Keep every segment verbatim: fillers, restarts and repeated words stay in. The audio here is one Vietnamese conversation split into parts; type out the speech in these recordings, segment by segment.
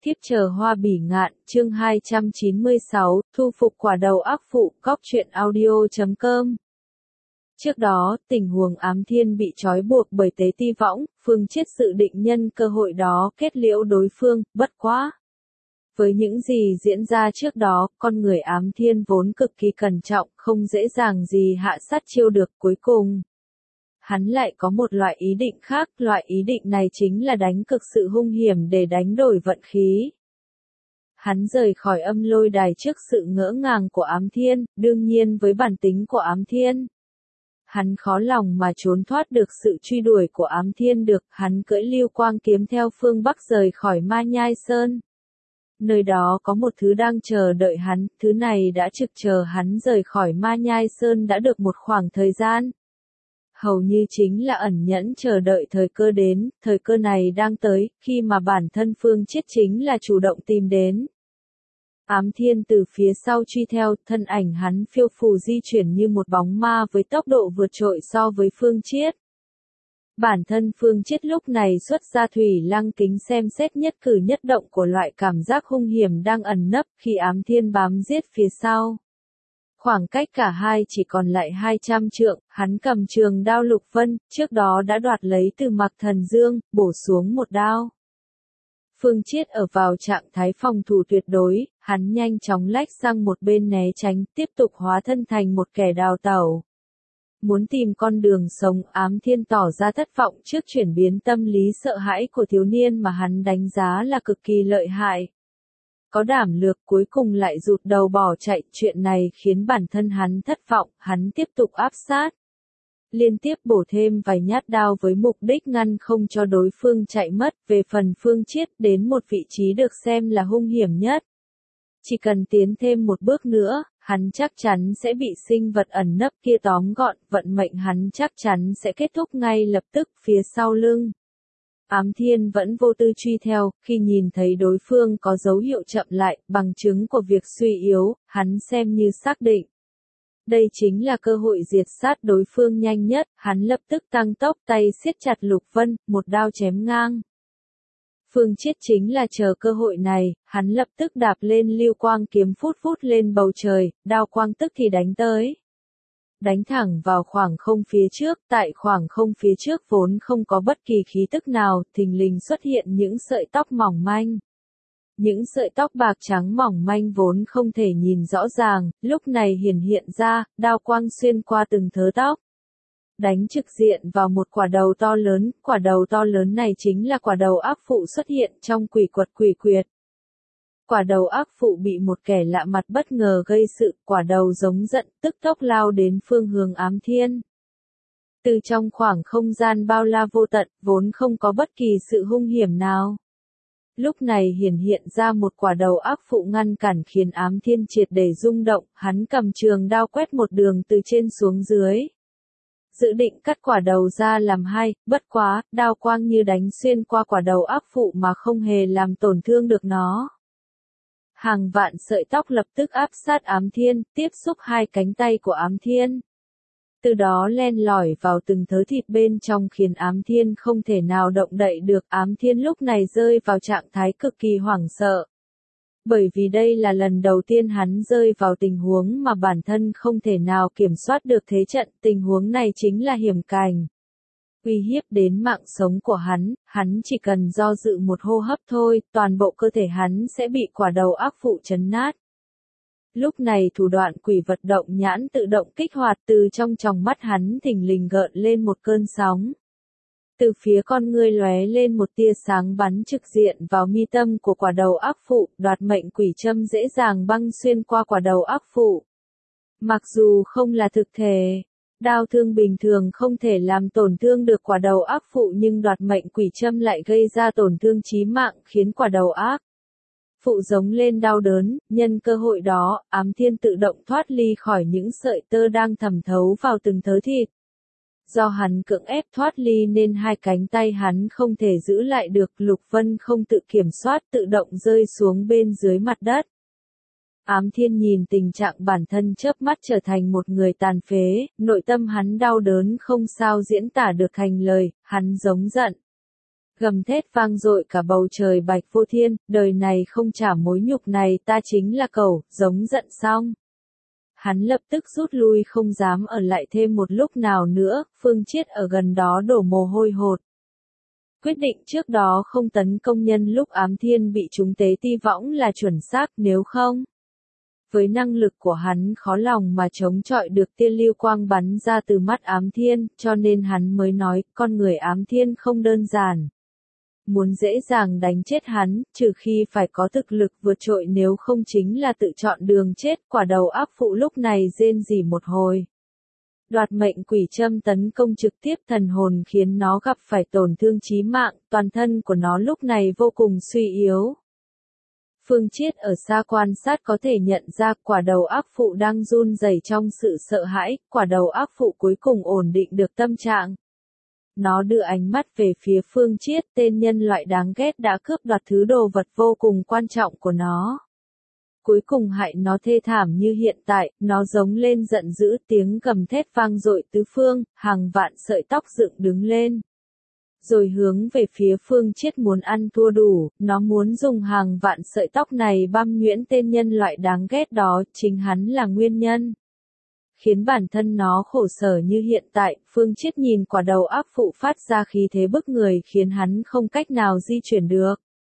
Thiếp chờ hoa bỉ ngạn, chương hai trăm chín mươi sáu, thu phục quả đầu ác phụ, cóc truyện audio chấm com. Trước đó, tình huống Ám Thiên bị trói buộc bởi tế ti võng, Phương Chiết dự định nhân cơ hội đó kết liễu đối phương, bất quá. Với những gì diễn ra trước đó, con người Ám Thiên vốn cực kỳ cẩn trọng, không dễ dàng gì hạ sát chiêu được cuối cùng. Hắn lại có một loại ý định khác, loại ý định này chính là đánh cực sự hung hiểm để đánh đổi vận khí. Hắn rời khỏi âm lôi đài trước sự ngỡ ngàng của Ám Thiên, đương nhiên với bản tính của Ám Thiên. Hắn khó lòng mà trốn thoát được sự truy đuổi của Ám Thiên được, hắn cưỡi lưu quang kiếm theo phương Bắc rời khỏi Ma Nhai Sơn. Nơi đó có một thứ đang chờ đợi hắn, thứ này đã trực chờ hắn rời khỏi Ma Nhai Sơn đã được một khoảng thời gian. Hầu như chính là ẩn nhẫn chờ đợi thời cơ đến, thời cơ này đang tới, khi mà bản thân Phương Chiết chính là chủ động tìm đến. Ám Thiên từ phía sau truy theo, thân ảnh hắn phiêu phù di chuyển như một bóng ma với tốc độ vượt trội so với Phương Chiết. Bản thân Phương Chiết lúc này xuất ra thủy lăng kính xem xét nhất cử nhất động của loại cảm giác hung hiểm đang ẩn nấp khi Ám Thiên bám giết phía sau. Khoảng cách cả hai chỉ còn lại hai trăm trượng, hắn cầm trường đao Lục Vân, trước đó đã đoạt lấy từ Mạc Thần Dương, bổ xuống một đao. Phương Chiết ở vào trạng thái phòng thủ tuyệt đối, hắn nhanh chóng lách sang một bên né tránh, tiếp tục hóa thân thành một kẻ đào tẩu. Muốn tìm con đường sống, Ám Thiên tỏ ra thất vọng trước chuyển biến tâm lý sợ hãi của thiếu niên mà hắn đánh giá là cực kỳ lợi hại. Có đảm lược cuối cùng lại rụt đầu bỏ chạy, chuyện này khiến bản thân hắn thất vọng, hắn tiếp tục áp sát. Liên tiếp bổ thêm vài nhát đao với mục đích ngăn không cho đối phương chạy mất, về phần Phương Chiết đến một vị trí được xem là hung hiểm nhất. Chỉ cần tiến thêm một bước nữa, hắn chắc chắn sẽ bị sinh vật ẩn nấp kia tóm gọn, vận mệnh hắn chắc chắn sẽ kết thúc ngay lập tức phía sau lưng. Ám Thiên vẫn vô tư truy theo, khi nhìn thấy đối phương có dấu hiệu chậm lại, bằng chứng của việc suy yếu, hắn xem như xác định. Đây chính là cơ hội diệt sát đối phương nhanh nhất, hắn lập tức tăng tốc tay siết chặt Lục Vân, một đao chém ngang. Phương Chiết chính là chờ cơ hội này, hắn lập tức đạp lên lưu quang kiếm phút phút lên bầu trời, đao quang tức thì đánh tới. Đánh thẳng vào khoảng không phía trước, tại khoảng không phía trước vốn không có bất kỳ khí tức nào, thình lình xuất hiện những sợi tóc mỏng manh. Những sợi tóc bạc trắng mỏng manh vốn không thể nhìn rõ ràng, lúc này hiển hiện ra, đao quang xuyên qua từng thớ tóc. Đánh trực diện vào một quả đầu to lớn, quả đầu to lớn này chính là quả đầu ác phụ xuất hiện trong quỷ quật quỷ quyệt. Quả đầu ác phụ bị một kẻ lạ mặt bất ngờ gây sự, quả đầu giống giận, tức tốc lao đến phương hướng Ám Thiên. Từ trong khoảng không gian bao la vô tận, vốn không có bất kỳ sự hung hiểm nào. Lúc này hiển hiện ra một quả đầu ác phụ ngăn cản khiến Ám Thiên triệt để rung động, hắn cầm trường đao quét một đường từ trên xuống dưới. Dự định cắt quả đầu ra làm hai, bất quá, đao quang như đánh xuyên qua quả đầu ác phụ mà không hề làm tổn thương được nó. Hàng vạn sợi tóc lập tức áp sát Ám Thiên, tiếp xúc hai cánh tay của Ám Thiên. Từ đó len lỏi vào từng thớ thịt bên trong khiến Ám Thiên không thể nào động đậy được. Ám Thiên lúc này rơi vào trạng thái cực kỳ hoảng sợ. Bởi vì đây là lần đầu tiên hắn rơi vào tình huống mà bản thân không thể nào kiểm soát được thế trận, tình huống này chính là hiểm cảnh. Uy hiếp đến mạng sống của hắn, hắn chỉ cần do dự một hô hấp thôi, toàn bộ cơ thể hắn sẽ bị quả đầu ác phụ chấn nát. Lúc này thủ đoạn quỷ vật động nhãn tự động kích hoạt, từ trong tròng mắt hắn thình lình gợn lên một cơn sóng. Từ phía con ngươi lóe lên một tia sáng bắn trực diện vào mi tâm của quả đầu ác phụ, đoạt mệnh quỷ châm dễ dàng băng xuyên qua quả đầu ác phụ. Mặc dù không là thực thể, đao thương bình thường không thể làm tổn thương được quả đầu ác phụ nhưng đoạt mệnh quỷ châm lại gây ra tổn thương chí mạng khiến quả đầu ác phụ giống lên đau đớn, nhân cơ hội đó, Ám Thiên tự động thoát ly khỏi những sợi tơ đang thẩm thấu vào từng thớ thịt. Do hắn cưỡng ép thoát ly nên hai cánh tay hắn không thể giữ lại được, Lục Vân không tự kiểm soát tự động rơi xuống bên dưới mặt đất. Ám Thiên nhìn tình trạng bản thân chớp mắt trở thành một người tàn phế, nội tâm hắn đau đớn không sao diễn tả được thành lời, hắn giống giận. Gầm thét vang dội cả bầu trời bạch vô thiên, đời này không trả mối nhục này ta chính là cẩu, giống giận xong. Hắn lập tức rút lui không dám ở lại thêm một lúc nào nữa, Phương Chiết ở gần đó đổ mồ hôi hột. Quyết định trước đó không tấn công nhân lúc ám thiên bị trúng tế ti võng là chuẩn xác, nếu không. Với năng lực của hắn khó lòng mà chống chọi được tia lưu quang bắn ra từ mắt ám thiên, cho nên hắn mới nói, con người ám thiên không đơn giản. Muốn dễ dàng đánh chết hắn, trừ khi phải có thực lực vượt trội, nếu không chính là tự chọn đường chết. Quả đầu ác phụ lúc này rên rỉ một hồi. Đoạt mệnh quỷ châm tấn công trực tiếp thần hồn khiến nó gặp phải tổn thương chí mạng, toàn thân của nó lúc này vô cùng suy yếu. Phương Chiết ở xa quan sát có thể nhận ra quả đầu ác phụ đang run rẩy trong sự sợ hãi, quả đầu ác phụ cuối cùng ổn định được tâm trạng. Nó đưa ánh mắt về phía Phương Chiết, tên nhân loại đáng ghét đã cướp đoạt thứ đồ vật vô cùng quan trọng của nó. Cuối cùng hại nó thê thảm như hiện tại, nó giống lên giận dữ, tiếng gầm thét vang dội tứ phương, hàng vạn sợi tóc dựng đứng lên. Rồi hướng về phía Phương Chiết muốn ăn thua đủ, nó muốn dùng hàng vạn sợi tóc này băm nhuyễn tên nhân loại đáng ghét đó, chính hắn là nguyên nhân. Khiến bản thân nó khổ sở như hiện tại, Phương Chiết nhìn quả đầu ác phụ phát ra khí thế bức người khiến hắn không cách nào di chuyển được.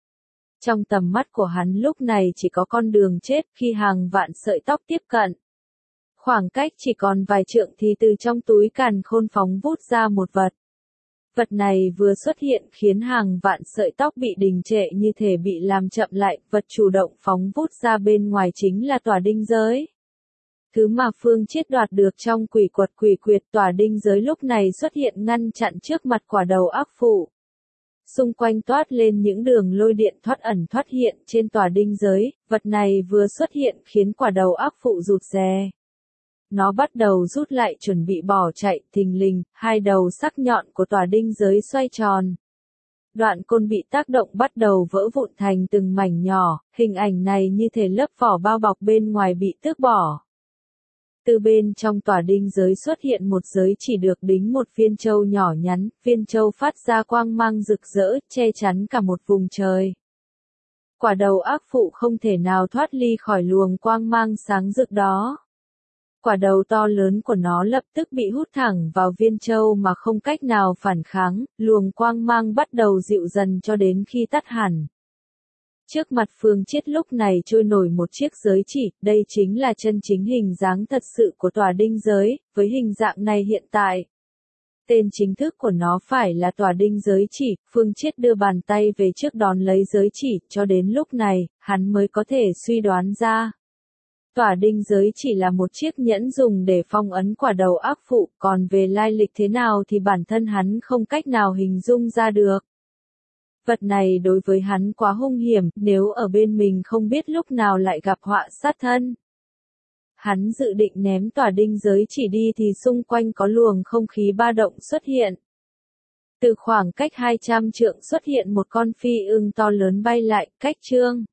Trong tầm mắt của hắn lúc này chỉ có con đường chết khi hàng vạn sợi tóc tiếp cận. Khoảng cách chỉ còn vài trượng thì từ trong túi càn khôn phóng vút ra một vật. Vật này vừa xuất hiện khiến hàng vạn sợi tóc bị đình trệ như thể bị làm chậm lại, vật chủ động phóng vút ra bên ngoài chính là tỏa đinh giới. Thứ mà Phương Chiết đoạt được trong quỷ quật quỷ quyệt, tỏa đinh giới lúc này xuất hiện ngăn chặn trước mặt quả đầu ác phụ. Xung quanh toát lên những đường lôi điện thoát ẩn thoát hiện trên tỏa đinh giới, vật này vừa xuất hiện khiến quả đầu ác phụ rụt rè. Nó bắt đầu rút lại chuẩn bị bỏ chạy, thình lình, hai đầu sắc nhọn của tỏa đinh giới xoay tròn. Đoạn côn bị tác động bắt đầu vỡ vụn thành từng mảnh nhỏ, hình ảnh này như thể lớp vỏ bao bọc bên ngoài bị tước bỏ. Từ bên trong tỏa đinh giới xuất hiện một giới chỉ được đính một viên châu nhỏ nhắn, viên châu phát ra quang mang rực rỡ, che chắn cả một vùng trời. Quả đầu ác phụ không thể nào thoát ly khỏi luồng quang mang sáng rực đó. Quả đầu to lớn của nó lập tức bị hút thẳng vào viên châu mà không cách nào phản kháng, luồng quang mang bắt đầu dịu dần cho đến khi tắt hẳn. Trước mặt Phương Chiết lúc này trôi nổi một chiếc giới chỉ, đây chính là chân chính hình dáng thật sự của tỏa đinh giới, với hình dạng này hiện tại. Tên chính thức của nó phải là tỏa đinh giới chỉ, Phương Chiết đưa bàn tay về trước đón lấy giới chỉ, cho đến lúc này, hắn mới có thể suy đoán ra. Tỏa đinh giới chỉ là một chiếc nhẫn dùng để phong ấn quả đầu ác phụ, còn về lai lịch thế nào thì bản thân hắn không cách nào hình dung ra được. Vật này đối với hắn quá hung hiểm, nếu ở bên mình không biết lúc nào lại gặp họa sát thân. Hắn dự định ném tỏa đinh giới chỉ đi thì xung quanh có luồng không khí ba động xuất hiện. Từ khoảng cách hai trăm trượng xuất hiện một con phi ưng to lớn bay lại, cách trương.